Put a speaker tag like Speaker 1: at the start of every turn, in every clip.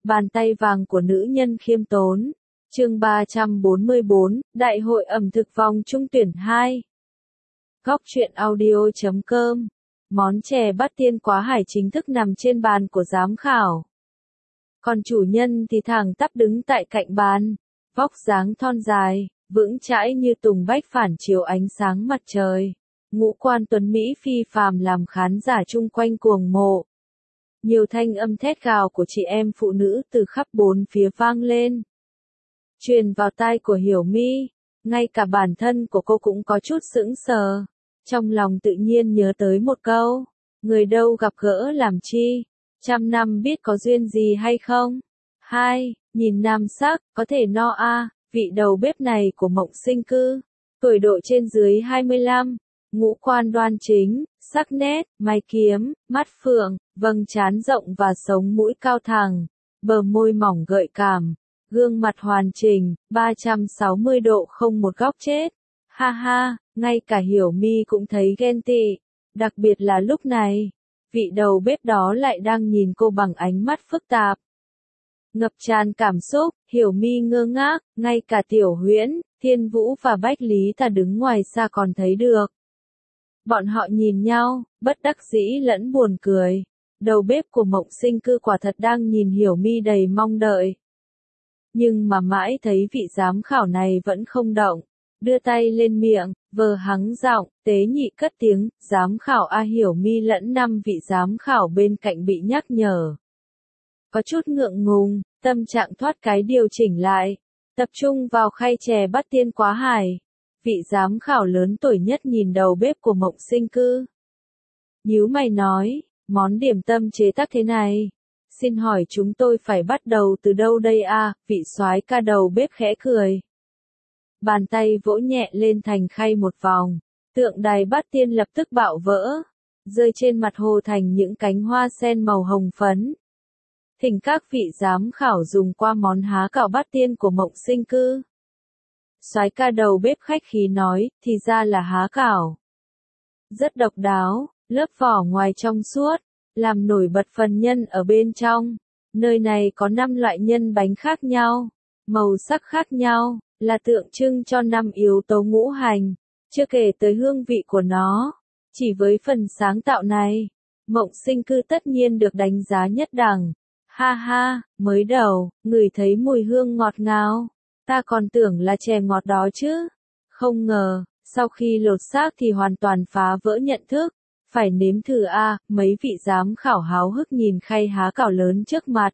Speaker 1: Bàn tay vàng của nữ nhân khiêm tốn. Chương 344, Đại hội ẩm thực vòng trung tuyển 2. Góc truyện audio.com. Món chè bát tiên quá hải chính thức nằm trên bàn của giám khảo. Còn chủ nhân thì thẳng tắp đứng tại cạnh bàn, vóc dáng thon dài, vững chãi như tùng bách phản chiếu ánh sáng mặt trời. Ngũ quan tuấn Mỹ phi phàm làm khán giả chung quanh cuồng mộ. Nhiều thanh âm thét gào của chị em phụ nữ từ khắp bốn phía vang lên. Truyền vào tai của Hiểu My, ngay cả bản thân của cô cũng có chút sững sờ. Trong lòng tự nhiên nhớ tới một câu, người đâu gặp gỡ làm chi, trăm năm biết có duyên gì hay không. 2. Nhìn nam sắc, có thể no a. Vị đầu bếp này của Mộng Sinh Cư, tuổi độ trên dưới 25, ngũ quan đoan chính, sắc nét, mày kiếm, mắt phượng, vầng trán rộng và sống mũi cao thẳng, bờ môi mỏng gợi cảm, gương mặt hoàn chỉnh, 360 độ không một góc chết. Ha ha, ngay cả Hiểu My cũng thấy ghen tị, đặc biệt là lúc này, vị đầu bếp đó lại đang nhìn cô bằng ánh mắt phức tạp. Ngập tràn cảm xúc, Hiểu My ngơ ngác, ngay cả Tiểu Huyễn, Thiên Vũ và Bách Lý Tà đứng ngoài xa còn thấy được. Bọn họ nhìn nhau, bất đắc dĩ lẫn buồn cười. Đầu bếp của Mộng Sinh Cư quả thật đang nhìn Hiểu My đầy mong đợi. Nhưng mà mãi thấy vị giám khảo này vẫn không động, đưa tay lên miệng, vờ hắng giọng, tế nhị cất tiếng, giám khảo A. Hiểu My lẫn 5 vị giám khảo bên cạnh bị nhắc nhở. Có chút ngượng ngùng, tâm trạng thoát cái điều chỉnh lại, tập trung vào khay chè bát tiên quá hải. Vị giám khảo lớn tuổi nhất nhìn đầu bếp của Mộng Sinh Cư. Nhíu mày nói, món điểm tâm chế tác thế này, xin hỏi chúng tôi phải bắt đầu từ đâu đây a? Vị soái ca đầu bếp khẽ cười. Bàn tay vỗ nhẹ lên thành khay một vòng, tượng đài bát tiên lập tức bạo vỡ, rơi trên mặt hồ thành những cánh hoa sen màu hồng phấn. Thỉnh các vị giám khảo dùng qua món há cảo bát tiên của Mộng Sinh Cư. Soái ca đầu bếp khách khí nói, thì ra là há cảo. Rất độc đáo, lớp vỏ ngoài trong suốt, làm nổi bật phần nhân ở bên trong. Nơi này có 5 loại nhân bánh khác nhau, màu sắc khác nhau, là tượng trưng cho 5 yếu tố ngũ hành, chưa kể tới hương vị của nó. Chỉ với phần sáng tạo này, Mộng Sinh Cư tất nhiên được đánh giá nhất đẳng. Ha ha, mới đầu, ngửi thấy mùi hương ngọt ngào. Ta còn tưởng là chè ngọt đó chứ. Không ngờ, sau khi lột xác thì hoàn toàn phá vỡ nhận thức. Phải nếm thử a. Mấy vị giám khảo háo hức nhìn khay há cảo lớn trước mặt.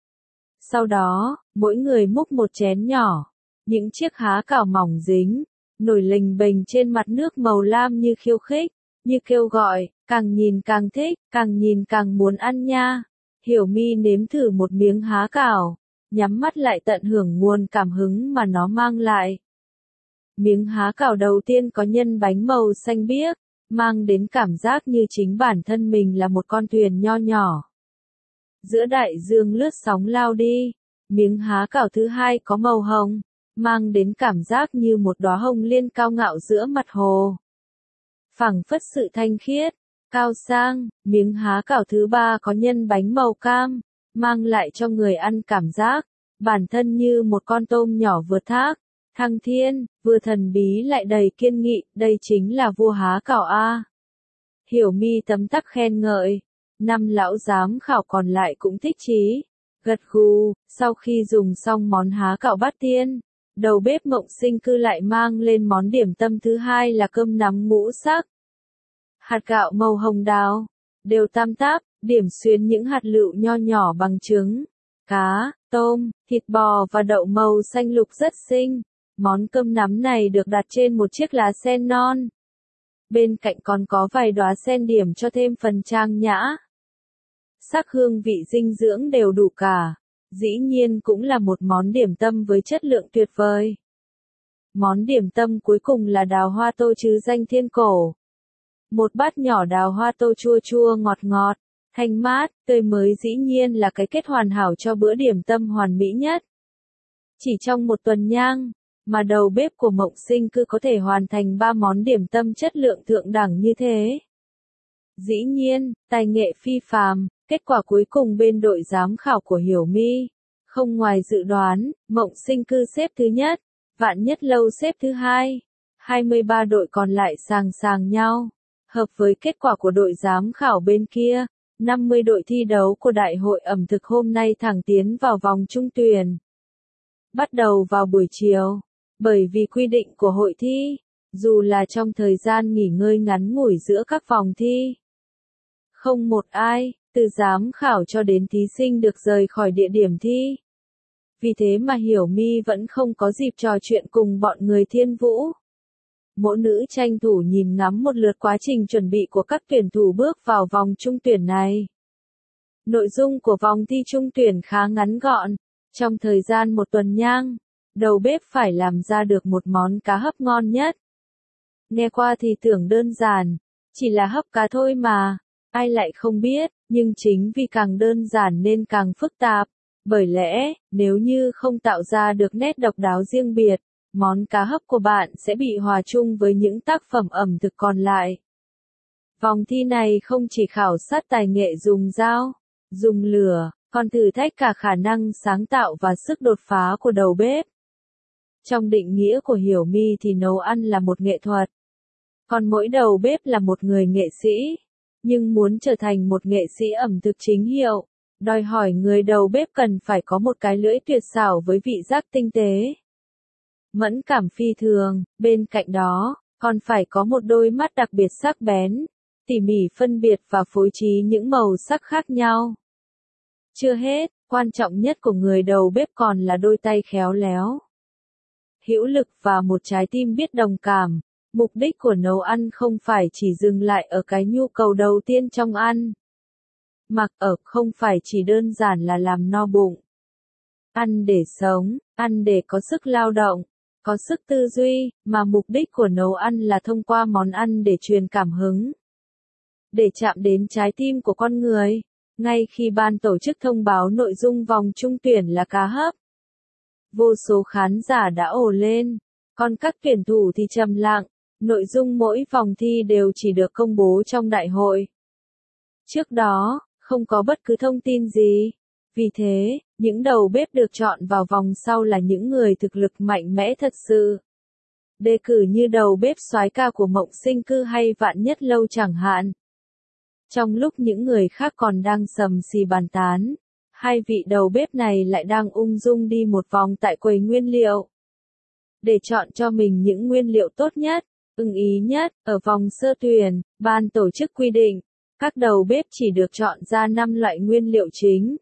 Speaker 1: Sau đó, mỗi người múc một chén nhỏ. Những chiếc há cảo mỏng dính, nổi lềnh bềnh trên mặt nước màu lam như khiêu khích, như kêu gọi, càng nhìn càng thích, càng nhìn càng muốn ăn nha. Hiểu My nếm thử một miếng há cảo, nhắm mắt lại tận hưởng nguồn cảm hứng mà nó mang lại. Miếng há cảo đầu tiên có nhân bánh màu xanh biếc, mang đến cảm giác như chính bản thân mình là một con thuyền nho nhỏ. Giữa đại dương lướt sóng lao đi, miếng há cảo thứ hai có màu hồng, mang đến cảm giác như một đóa hồng liên cao ngạo giữa mặt hồ. Phảng phất sự thanh khiết, cao sang. Miếng há cảo thứ ba có nhân bánh màu cam, mang lại cho người ăn cảm giác bản thân như một con tôm nhỏ vượt thác, thăng thiên, vừa thần bí lại đầy kiên nghị. Đây chính là vua há cảo a. Hiểu My tấm tắc khen ngợi. 5 lão giám khảo còn lại cũng thích chí, gật gù. Sau khi dùng xong món há cảo bát tiên, đầu bếp Mộng Sinh Cư lại mang lên món điểm tâm thứ hai là cơm nắm ngũ sắc. Hạt gạo màu hồng đào, đều tam táp, điểm xuyến những hạt lựu nho nhỏ bằng trứng, cá, tôm, thịt bò và đậu màu xanh lục rất xinh. Món cơm nắm này được đặt trên một chiếc lá sen non. Bên cạnh còn có vài đóa sen điểm cho thêm phần trang nhã. Sắc hương vị dinh dưỡng đều đủ cả. Dĩ nhiên cũng là một món điểm tâm với chất lượng tuyệt vời. Món điểm tâm cuối cùng là đào hoa tô chứ danh thiên cổ. Một bát nhỏ đào hoa tô chua chua ngọt ngọt, thanh mát, tươi mới dĩ nhiên là cái kết hoàn hảo cho bữa điểm tâm hoàn mỹ nhất. Chỉ trong một tuần nhang, mà đầu bếp của Mộng Sinh Cư có thể hoàn thành 3 món điểm tâm chất lượng thượng đẳng như thế. Dĩ nhiên, tài nghệ phi phàm, kết quả cuối cùng bên đội giám khảo của Hiểu My, Không ngoài dự đoán, Mộng Sinh Cư xếp thứ nhất, Vạn Nhất Lâu xếp thứ hai. 23 đội còn lại sàng sàng nhau. Hợp với kết quả của đội giám khảo bên kia, 50 đội thi đấu của Đại hội ẩm thực hôm nay thẳng tiến vào vòng chung tuyển. Bắt đầu vào buổi chiều, bởi vì quy định của hội thi, dù là trong thời gian nghỉ ngơi ngắn ngủi giữa các vòng thi, không một ai, từ giám khảo cho đến thí sinh được rời khỏi địa điểm thi. Vì thế mà Hiểu My vẫn không có dịp trò chuyện cùng bọn người Thiên Vũ. Mỗi nữ tranh thủ nhìn ngắm một lượt quá trình chuẩn bị của các tuyển thủ bước vào vòng chung tuyển này. Nội dung của vòng thi chung tuyển khá ngắn gọn. Trong thời gian một tuần nhang, đầu bếp phải làm ra được một món cá hấp ngon nhất. Nghe qua thì tưởng đơn giản, chỉ là hấp cá thôi mà, ai lại không biết, nhưng chính vì càng đơn giản nên càng phức tạp. Bởi lẽ, nếu như không tạo ra được nét độc đáo riêng biệt, món cá hấp của bạn sẽ bị hòa chung với những tác phẩm ẩm thực còn lại. Vòng thi này không chỉ khảo sát tài nghệ dùng dao, dùng lửa, còn thử thách cả khả năng sáng tạo và sức đột phá của đầu bếp. Trong định nghĩa của Hiểu My thì nấu ăn là một nghệ thuật, còn mỗi đầu bếp là một người nghệ sĩ. Nhưng muốn trở thành một nghệ sĩ ẩm thực chính hiệu, đòi hỏi người đầu bếp cần phải có một cái lưỡi tuyệt xảo với vị giác tinh tế, mẫn cảm phi thường, bên cạnh đó, còn phải có một đôi mắt đặc biệt sắc bén, tỉ mỉ phân biệt và phối trí những màu sắc khác nhau. Chưa hết, quan trọng nhất của người đầu bếp còn là đôi tay khéo léo, hữu lực và một trái tim biết đồng cảm. Mục đích của nấu ăn không phải chỉ dừng lại ở cái nhu cầu đầu tiên trong ăn. Mặc ở không phải chỉ đơn giản là làm no bụng. Ăn để sống, ăn để có sức lao động, có sức tư duy, mà mục đích của nấu ăn là thông qua món ăn để truyền cảm hứng, để chạm đến trái tim của con người. Ngay khi ban tổ chức thông báo nội dung vòng chung tuyển là cá hấp, vô số khán giả đã ồ lên, còn các tuyển thủ thì trầm lặng. Nội dung mỗi vòng thi đều chỉ được công bố trong đại hội. Trước đó, không có bất cứ thông tin gì. Vì thế, những đầu bếp được chọn vào vòng sau là những người thực lực mạnh mẽ thật sự. Đề cử như đầu bếp soái ca của Mộng Sinh Cư hay Vạn Nhất Lâu chẳng hạn. Trong lúc những người khác còn đang sầm xì bàn tán, hai vị đầu bếp này lại đang ung dung đi một vòng tại quầy nguyên liệu, để chọn cho mình những nguyên liệu tốt nhất, ưng ý nhất. Ở vòng sơ tuyển, ban tổ chức quy định, các đầu bếp chỉ được chọn ra 5 loại nguyên liệu chính.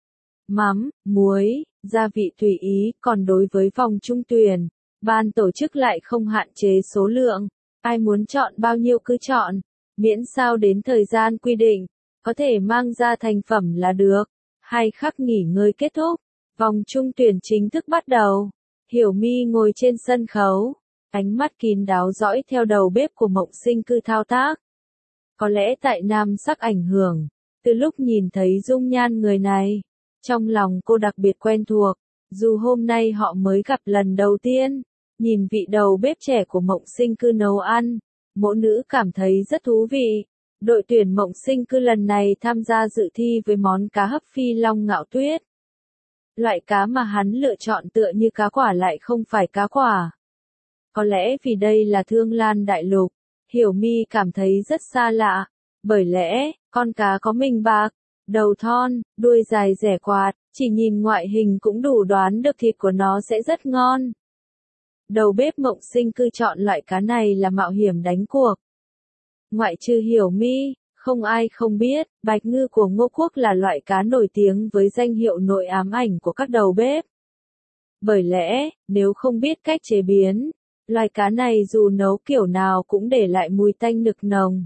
Speaker 1: Mắm, muối, gia vị tùy ý, còn đối với vòng chung tuyển, ban tổ chức lại không hạn chế số lượng, ai muốn chọn bao nhiêu cứ chọn, miễn sao đến thời gian quy định, có thể mang ra thành phẩm là được. 2 khắc nghỉ ngơi kết thúc, vòng chung tuyển chính thức bắt đầu. Hiểu My ngồi trên sân khấu, ánh mắt kín đáo dõi theo đầu bếp của Mộng Sinh Cư thao tác. Có lẽ tại nam sắc ảnh hưởng, từ lúc nhìn thấy dung nhan người này, trong lòng cô đặc biệt quen thuộc, dù hôm nay họ mới gặp lần đầu tiên. Nhìn vị đầu bếp trẻ của Mộng Sinh Cư nấu ăn, mỗi nữ cảm thấy rất thú vị. Đội tuyển Mộng Sinh Cư lần này tham gia dự thi với món cá hấp phi long ngạo tuyết. Loại cá mà hắn lựa chọn tựa như cá quả lại không phải cá quả. Có lẽ vì đây là Thương Lan Đại Lục, Hiểu My cảm thấy rất xa lạ. Bởi lẽ, con cá có mình bạc, đầu thon, đuôi dài rẻ quạt, chỉ nhìn ngoại hình cũng đủ đoán được thịt của nó sẽ rất ngon. Đầu bếp Mộng Sinh Cư chọn loại cá này là mạo hiểm đánh cuộc. Ngoại trừ Hiểu My, không ai không biết, bạch ngư của Ngô Quốc là loại cá nổi tiếng với danh hiệu nội ám ảnh của các đầu bếp. Bởi lẽ, nếu không biết cách chế biến, loài cá này dù nấu kiểu nào cũng để lại mùi tanh nực nồng.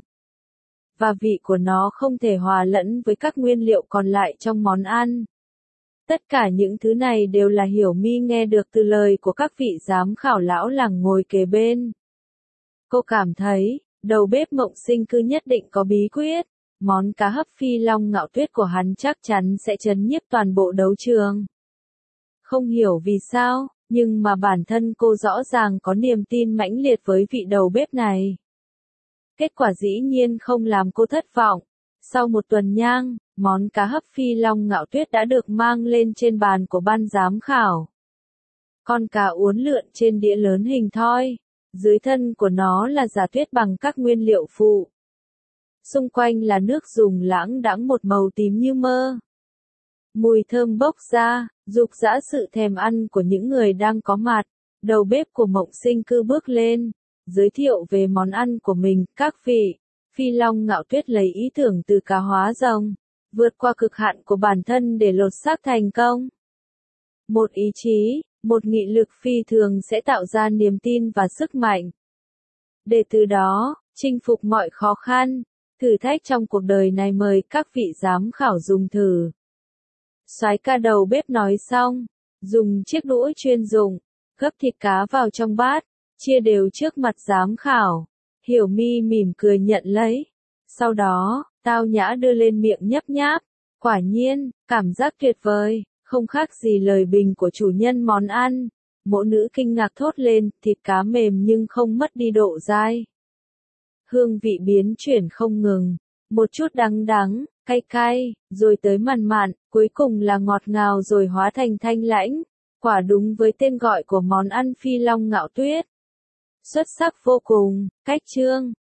Speaker 1: Và vị của nó không thể hòa lẫn với các nguyên liệu còn lại trong món ăn. Tất cả những thứ này đều là Hiểu My nghe được từ lời của các vị giám khảo lão làng ngồi kế bên. Cô cảm thấy, đầu bếp Mộng Sinh Cư nhất định có bí quyết, món cá hấp phi long ngạo tuyết của hắn chắc chắn sẽ chấn nhiếp toàn bộ đấu trường. Không hiểu vì sao, nhưng mà bản thân cô rõ ràng có niềm tin mãnh liệt với vị đầu bếp này. Kết quả dĩ nhiên không làm cô thất vọng. Sau một tuần nhang, món cá hấp phi long ngạo tuyết đã được mang lên trên bàn của ban giám khảo. Con cá uốn lượn trên đĩa lớn hình thoi, dưới thân của nó là giả tuyết bằng các nguyên liệu phụ. Xung quanh là nước dùng lãng đãng một màu tím như mơ. Mùi thơm bốc ra, dục dã sự thèm ăn của những người đang có mặt. Đầu bếp của Mộng Sinh Cư bước lên, giới thiệu về món ăn của mình. Các vị, phi long ngạo tuyết lấy ý tưởng từ cá hóa rồng, vượt qua cực hạn của bản thân để lột xác thành công. Một ý chí, một nghị lực phi thường sẽ tạo ra niềm tin và sức mạnh. Để từ đó, chinh phục mọi khó khăn, thử thách trong cuộc đời này. Mời các vị giám khảo dùng thử. Soái ca đầu bếp nói xong, dùng chiếc đũa chuyên dụng, gấp thịt cá vào trong bát, chia đều trước mặt giám khảo. Hiểu Mi mỉm cười nhận lấy. Sau đó, tao nhã đưa lên miệng nhấp nháp. Quả nhiên, cảm giác tuyệt vời, không khác gì lời bình của chủ nhân món ăn. Mộ nữ kinh ngạc thốt lên, thịt cá mềm nhưng không mất đi độ dai. Hương vị biến chuyển không ngừng, một chút đắng đắng, cay cay, rồi tới mặn mặn, cuối cùng là ngọt ngào rồi hóa thành thanh lãnh. Quả đúng với tên gọi của món ăn phi long ngạo tuyết. Xuất sắc vô cùng, cách chương.